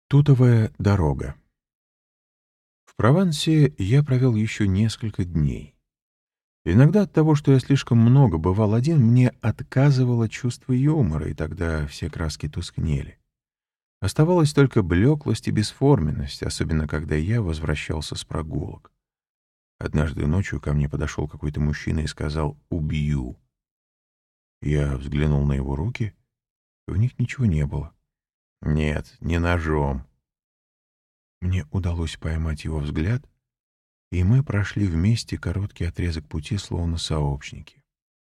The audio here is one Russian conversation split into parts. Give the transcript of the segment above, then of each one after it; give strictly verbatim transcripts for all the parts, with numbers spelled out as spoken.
Тутовая дорога. В Провансе я провел еще несколько дней. Иногда от того, что я слишком много бывал один, мне отказывало чувство юмора, и тогда все краски тускнели. Оставалась только блеклость и бесформенность, особенно когда я возвращался с прогулок. Однажды ночью ко мне подошел какой-то мужчина и сказал «убью». Я взглянул на его руки, в них ничего не было. Нет, не ножом. Мне удалось поймать его взгляд, и мы прошли вместе короткий отрезок пути, словно сообщники.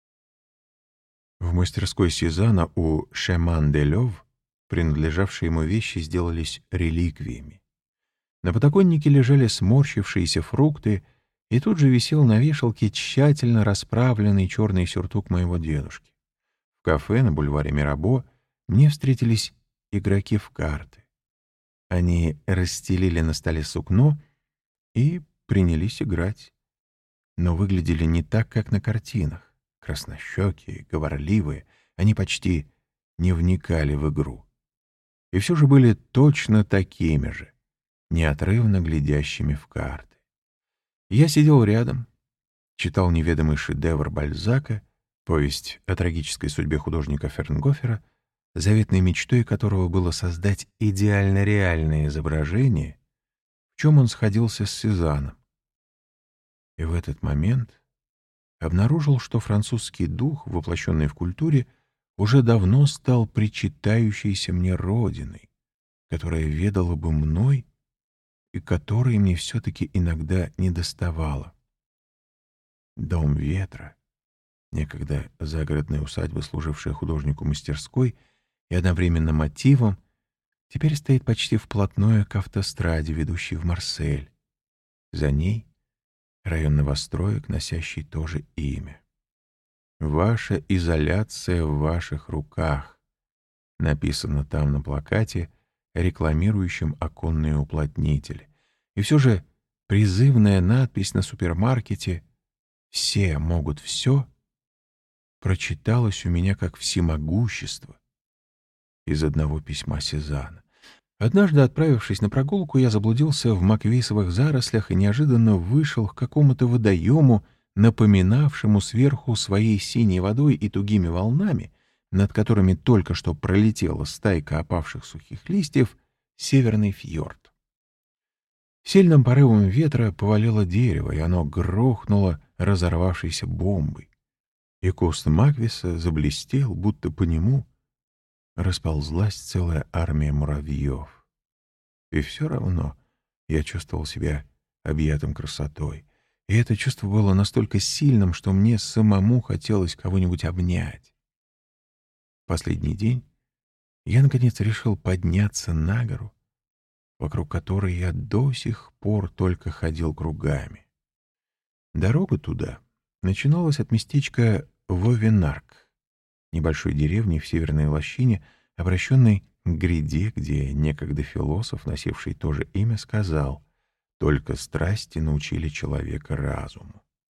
В мастерской Сезанна у Шеман-де-Лёв принадлежавшие ему вещи сделались реликвиями. На подоконнике лежали сморщившиеся фрукты, и тут же висел на вешалке тщательно расправленный черный сюртук моего дедушки. В кафе на бульваре Мирабо мне встретились игроки в карты. Они расстелили на столе сукно и принялись играть. Но выглядели не так, как на картинах. Краснощекие, говорливые, они почти не вникали в игру. И все же были точно такими же, неотрывно глядящими в карты. Я сидел рядом, читал неведомый шедевр Бальзака, повесть о трагической судьбе художника Фернгофера, заветной мечтой которого было создать идеально реальное изображение, в чем он сходился с Сезанном. И в этот момент обнаружил, что французский дух, воплощенный в культуре, уже давно стал причитающейся мне родиной, которая ведала бы мной и которой мне все-таки иногда недоставало. Дом ветра, некогда загородная усадьба, служившая художнику мастерской и одновременно мотивом, теперь стоит почти вплотную к автостраде, ведущей в Марсель. За ней район новостроек, носящий то же имя. «Ваша изоляция в ваших руках», написано там на плакате, рекламирующем оконные уплотнители. И все же призывная надпись на супермаркете «Все могут все» прочиталась у меня как всемогущество из одного письма Сезанна. Однажды, отправившись на прогулку, я заблудился в маквейсовых зарослях и неожиданно вышел к какому-то водоему, напоминавшему сверху своей синей водой и тугими волнами, над которыми только что пролетела стайка опавших сухих листьев, северный фьорд. Сильным порывом ветра повалило дерево, и оно грохнуло разорвавшейся бомбой. И куст маквиса заблестел, будто по нему расползлась целая армия муравьев. И все равно я чувствовал себя объятым красотой. И это чувство было настолько сильным, что мне самому хотелось кого-нибудь обнять. Последний день я, наконец, решил подняться на гору, вокруг которой я до сих пор только ходил кругами. Дорога туда начиналась от местечка Вовенарк, небольшой деревни в северной лощине, обращенной к гряде, где некогда философ, носивший то же имя, сказал: «Только страсти научили человека разуму».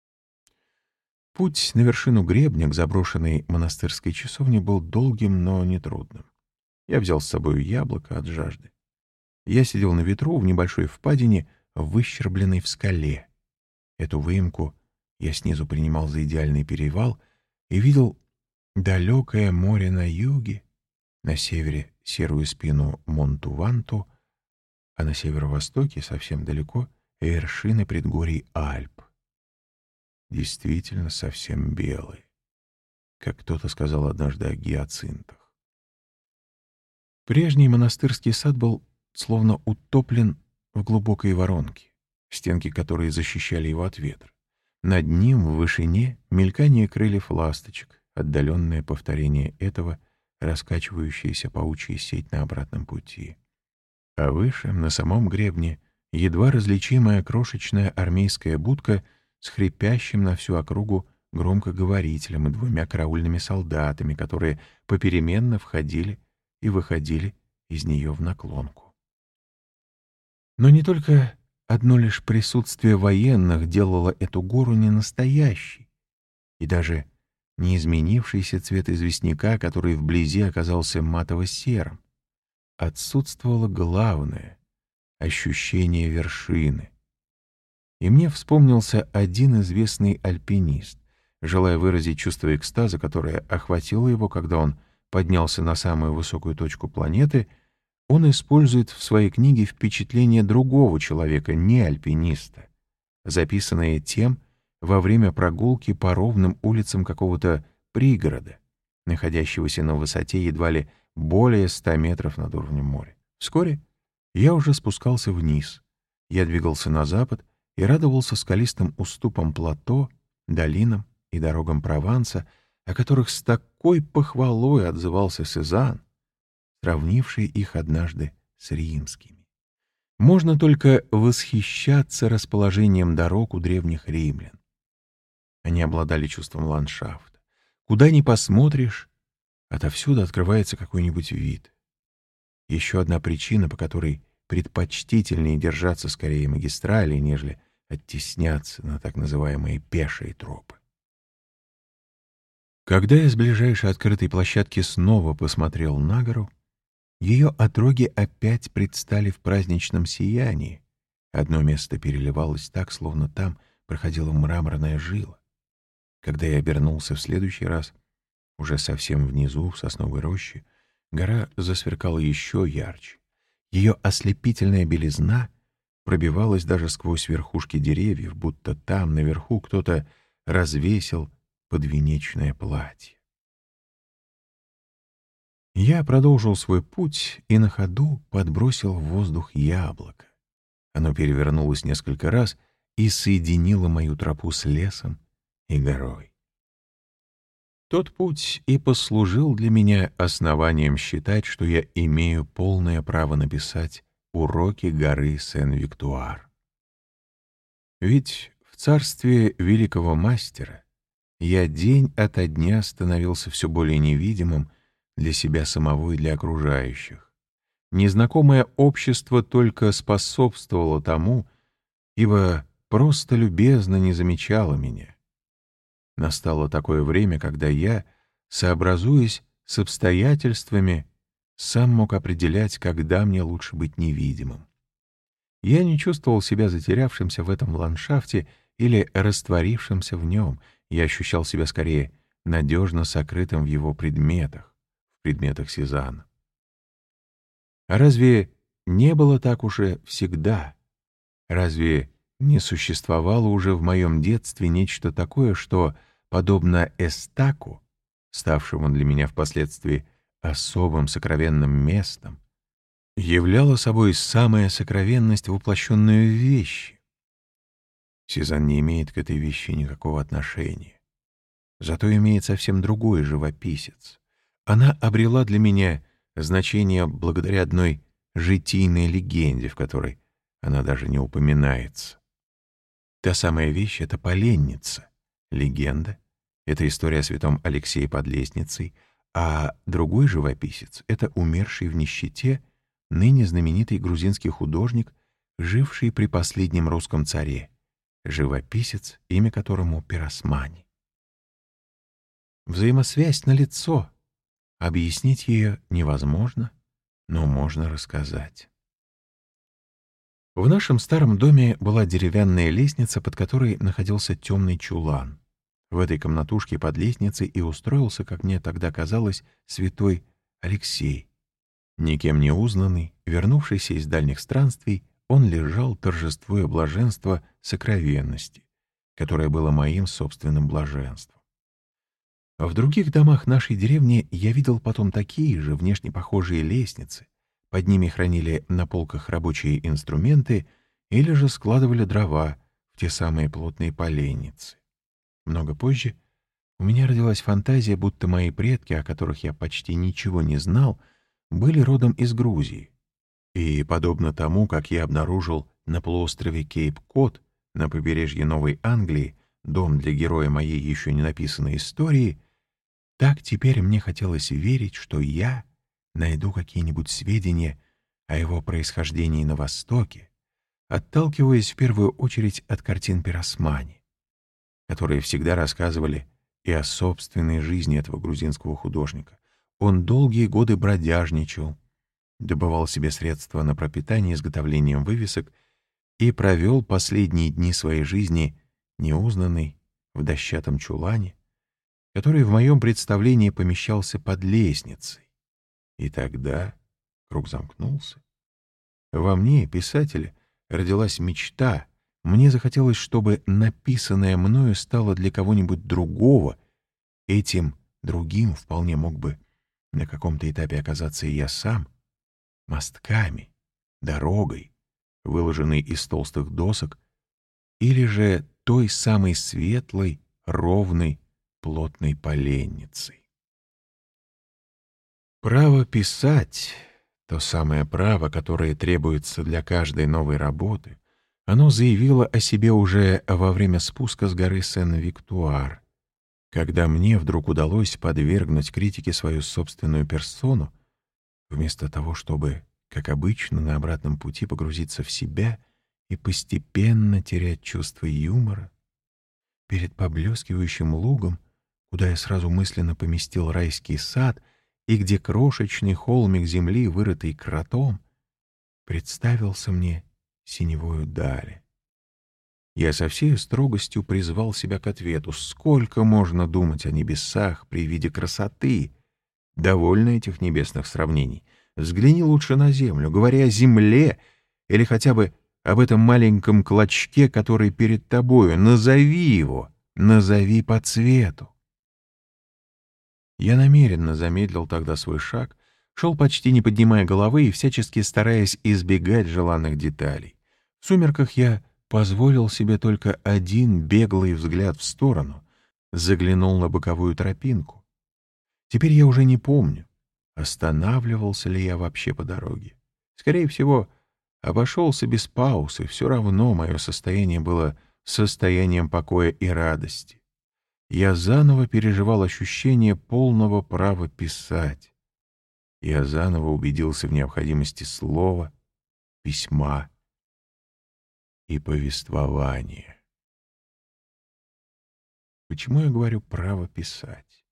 Путь на вершину гребня к заброшенной монастырской часовне был долгим, но нетрудным. Я взял с собой яблоко от жажды. Я сидел на ветру в небольшой впадине, выщербленной в скале. Эту выемку я снизу принимал за идеальный перевал и видел далекое море на юге, на севере серую спину Монтуванту, а на северо-востоке, совсем далеко, вершины предгорий Альп. Действительно совсем белые, как кто-то сказал однажды о гиацинтах. Прежний монастырский сад был словно утоплен в глубокой воронке, стенки которой защищали его от ветра. Над ним в вышине мелькание крыльев ласточек, отдаленное повторение этого, раскачивающаяся паучья сеть на обратном пути. А выше, на самом гребне, едва различимая крошечная армейская будка с хрипящим на всю округу громкоговорителем и двумя караульными солдатами, которые попеременно входили и выходили из нее в наклонку. Но не только одно лишь присутствие военных делало эту гору ненастоящей, и даже не изменившийся цвет известняка, который вблизи оказался матово-серым. отсутствовало главное — ощущение вершины. И мне вспомнился один известный альпинист. Желая выразить чувство экстаза, которое охватило его, когда он поднялся на самую высокую точку планеты, он использует в своей книге впечатление другого человека, не альпиниста, записанное тем во время прогулки по ровным улицам какого-то пригорода, находящегося на высоте едва ли более ста метров над уровнем моря. Вскоре я уже спускался вниз. Я двигался на запад и радовался скалистым уступам плато, долинам и дорогам Прованса, о которых с такой похвалой отзывался Сезанн, сравнивший их однажды с римскими. Можно только восхищаться расположением дорог у древних римлян. Они обладали чувством ландшафта. Куда ни посмотришь, отовсюду открывается какой-нибудь вид. Еще одна причина, по которой предпочтительнее держаться скорее магистрали, нежели оттесняться на так называемые пешие тропы. Когда я с ближайшей открытой площадки снова посмотрел на гору, ее отроги опять предстали в праздничном сиянии. Одно место переливалось так, словно там проходила мраморная жила. Когда я обернулся в следующий раз, уже совсем внизу, в сосновой роще, гора засверкала еще ярче. Ее ослепительная белизна пробивалась даже сквозь верхушки деревьев, будто там, наверху, кто-то развесил подвенечное платье. Я продолжил свой путь и на ходу подбросил в воздух яблоко. Оно перевернулось несколько раз и соединило мою тропу с лесом и горой. Тот путь и послужил для меня основанием считать, что я имею полное право написать уроки горы Сен-Виктуар. Ведь в царстве великого мастера я день ото дня становился все более невидимым для себя самого и для окружающих. Незнакомое общество только способствовало тому, ибо просто любезно не замечало меня. Настало такое время, когда я, сообразуясь с обстоятельствами, сам мог определять, когда мне лучше быть невидимым. Я не чувствовал себя затерявшимся в этом ландшафте или растворившимся в нем. Я ощущал себя скорее надежно сокрытым в его предметах, в предметах Сезанна. А разве не было так уже всегда? Разве не существовало уже в моем детстве нечто такое, что, подобно Эстаку, ставшему для меня впоследствии особым сокровенным местом, являло собой самая сокровенность, воплощенную в вещи? Сезанн не имеет к этой вещи никакого отношения. Зато имеет совсем другой живописец. Она обрела для меня значение благодаря одной житийной легенде, в которой она даже не упоминается. Та самая вещь — это поленница. Легенда — это история о святом Алексее под лестницей, а другой живописец — это умерший в нищете ныне знаменитый грузинский художник, живший при последнем русском царе, живописец, имя которому Пиросмани. Взаимосвязь налицо. Объяснить ее невозможно, но можно рассказать. В нашем старом доме была деревянная лестница, под которой находился темный чулан. В этой комнатушке под лестницей и устроился, как мне тогда казалось, святой Алексей. Никем не узнанный, вернувшийся из дальних странствий, он лежал, торжествуя блаженство сокровенности, которое было моим собственным блаженством. В других домах нашей деревни я видел потом такие же, внешне похожие лестницы. Под ними хранили на полках рабочие инструменты или же складывали дрова в те самые плотные поленницы. Много позже у меня родилась фантазия, будто мои предки, о которых я почти ничего не знал, были родом из Грузии. И, подобно тому, как я обнаружил на полуострове Кейп-Кот, на побережье Новой Англии, дом для героя моей еще не написанной истории, так теперь мне хотелось верить, что я найду какие-нибудь сведения о его происхождении на Востоке, отталкиваясь в первую очередь от картин Пиросмани, которые всегда рассказывали и о собственной жизни этого грузинского художника. Он долгие годы бродяжничал, добывал себе средства на пропитание изготовлением вывесок и провел последние дни своей жизни неузнанный в дощатом чулане, который в моем представлении помещался под лестницей. И тогда круг замкнулся. Во мне, писателя, родилась мечта. Мне захотелось, чтобы написанное мною стало для кого-нибудь другого. Этим другим вполне мог бы на каком-то этапе оказаться и я сам. Мостками, дорогой, выложенной из толстых досок, или же той самой светлой, ровной, плотной поленницей. Право писать, то самое право, которое требуется для каждой новой работы, оно заявило о себе уже во время спуска с горы Сен-Виктуар, когда мне вдруг удалось подвергнуть критике свою собственную персону, вместо того, чтобы, как обычно, на обратном пути погрузиться в себя и постепенно терять чувство юмора. Перед поблескивающим лугом, куда я сразу мысленно поместил райский сад и где крошечный холмик земли, вырытый кротом, представился мне синевою дали. Я со всей строгостью призвал себя к ответу. Сколько можно думать о небесах при виде красоты? Довольно этих небесных сравнений. Взгляни лучше на землю, говоря о земле или хотя бы об этом маленьком клочке, который перед тобою. Назови его, назови по цвету. Я намеренно замедлил тогда свой шаг, шел почти не поднимая головы и всячески стараясь избегать желанных деталей. В сумерках я позволил себе только один беглый взгляд в сторону, заглянул на боковую тропинку. Теперь я уже не помню, останавливался ли я вообще по дороге. Скорее всего, обошелся без пауз, и все равно мое состояние было состоянием покоя и радости. Я заново переживал ощущение полного права писать. Я заново убедился в необходимости слова, письма и повествования. Почему я говорю «право писать»?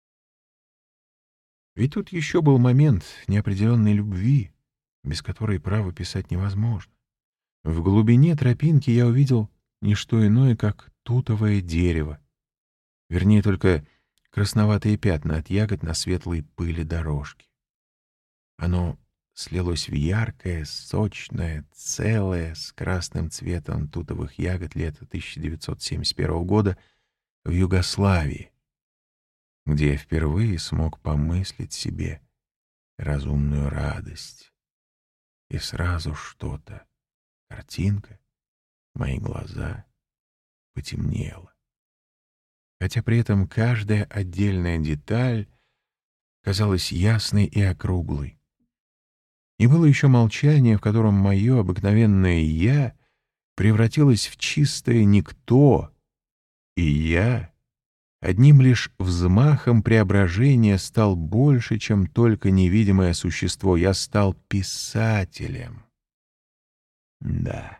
Ведь тут еще был момент неопределенной любви, без которой право писать невозможно. В глубине тропинки я увидел не что иное, как тутовое дерево, вернее, только красноватые пятна от ягод на светлой пыли дорожки. Оно слилось в яркое, сочное, целое, с красным цветом тутовых ягод лета тысяча девятьсот семьдесят первого года в Югославии, где я впервые смог помыслить себе разумную радость. И сразу что-то, картинка, мои глаза, потемнело. Хотя при этом каждая отдельная деталь казалась ясной и округлой. И было еще молчание, в котором мое обыкновенное «я» превратилось в чистое «никто», и я одним лишь взмахом преображения стал больше, чем только невидимое существо. Я стал писателем. Да.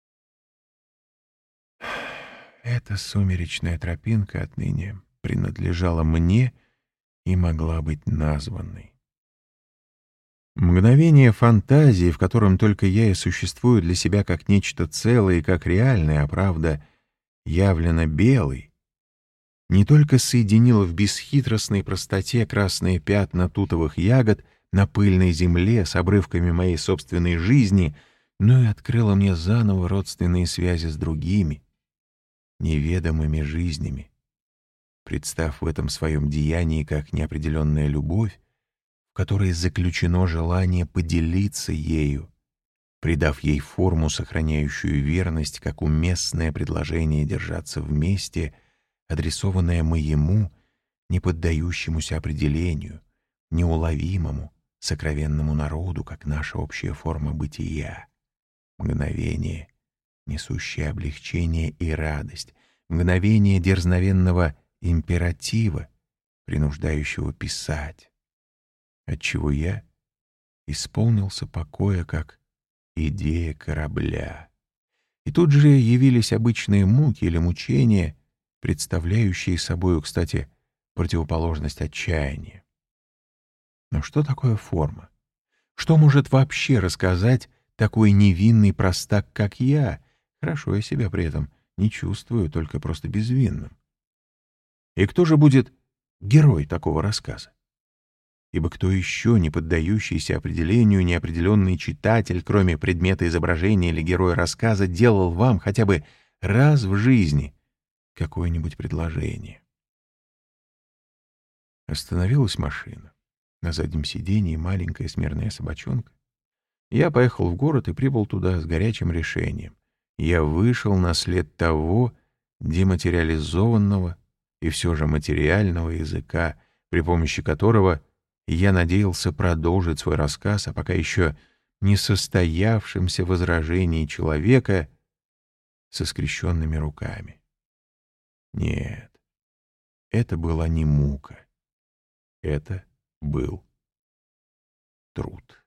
Эта сумеречная тропинка отныне принадлежала мне и могла быть названной. Мгновение фантазии, в котором только я и существую для себя как нечто целое и как реальное, а правда явлено белой, не только соединило в бесхитростной простоте красные пятна тутовых ягод на пыльной земле с обрывками моей собственной жизни, но и открыло мне заново родственные связи с другими, неведомыми жизнями, представ в этом своем деянии как неопределенная любовь, в которой заключено желание поделиться ею, придав ей форму, сохраняющую верность, как уместное предложение держаться вместе, адресованное моему, не поддающемуся определению, неуловимому, сокровенному народу, как наша общая форма бытия. Мгновение, несущее облегчение и радость, мгновение дерзновенного императива, принуждающего писать, отчего я исполнился покоя, как идея корабля. И тут же явились обычные муки или мучения, представляющие собою, кстати, противоположность отчаяния. Но что такое форма? Что может вообще рассказать такой невинный простак, как я? Хорошо, я себя при этом не чувствую, только просто безвинным. И кто же будет герой такого рассказа? Ибо кто еще, не поддающийся определению, неопределенный читатель, кроме предмета изображения или героя рассказа, делал вам хотя бы раз в жизни какое-нибудь предложение? Остановилась машина. На заднем сиденье маленькая смирная собачонка. Я поехал в город и прибыл туда с горячим решением. Я вышел на след того дематериализованного и все же материального языка, при помощи которого я надеялся продолжить свой рассказ о пока еще не состоявшемся возражении человека со скрещенными руками. Нет, это была не мука. Это был труд.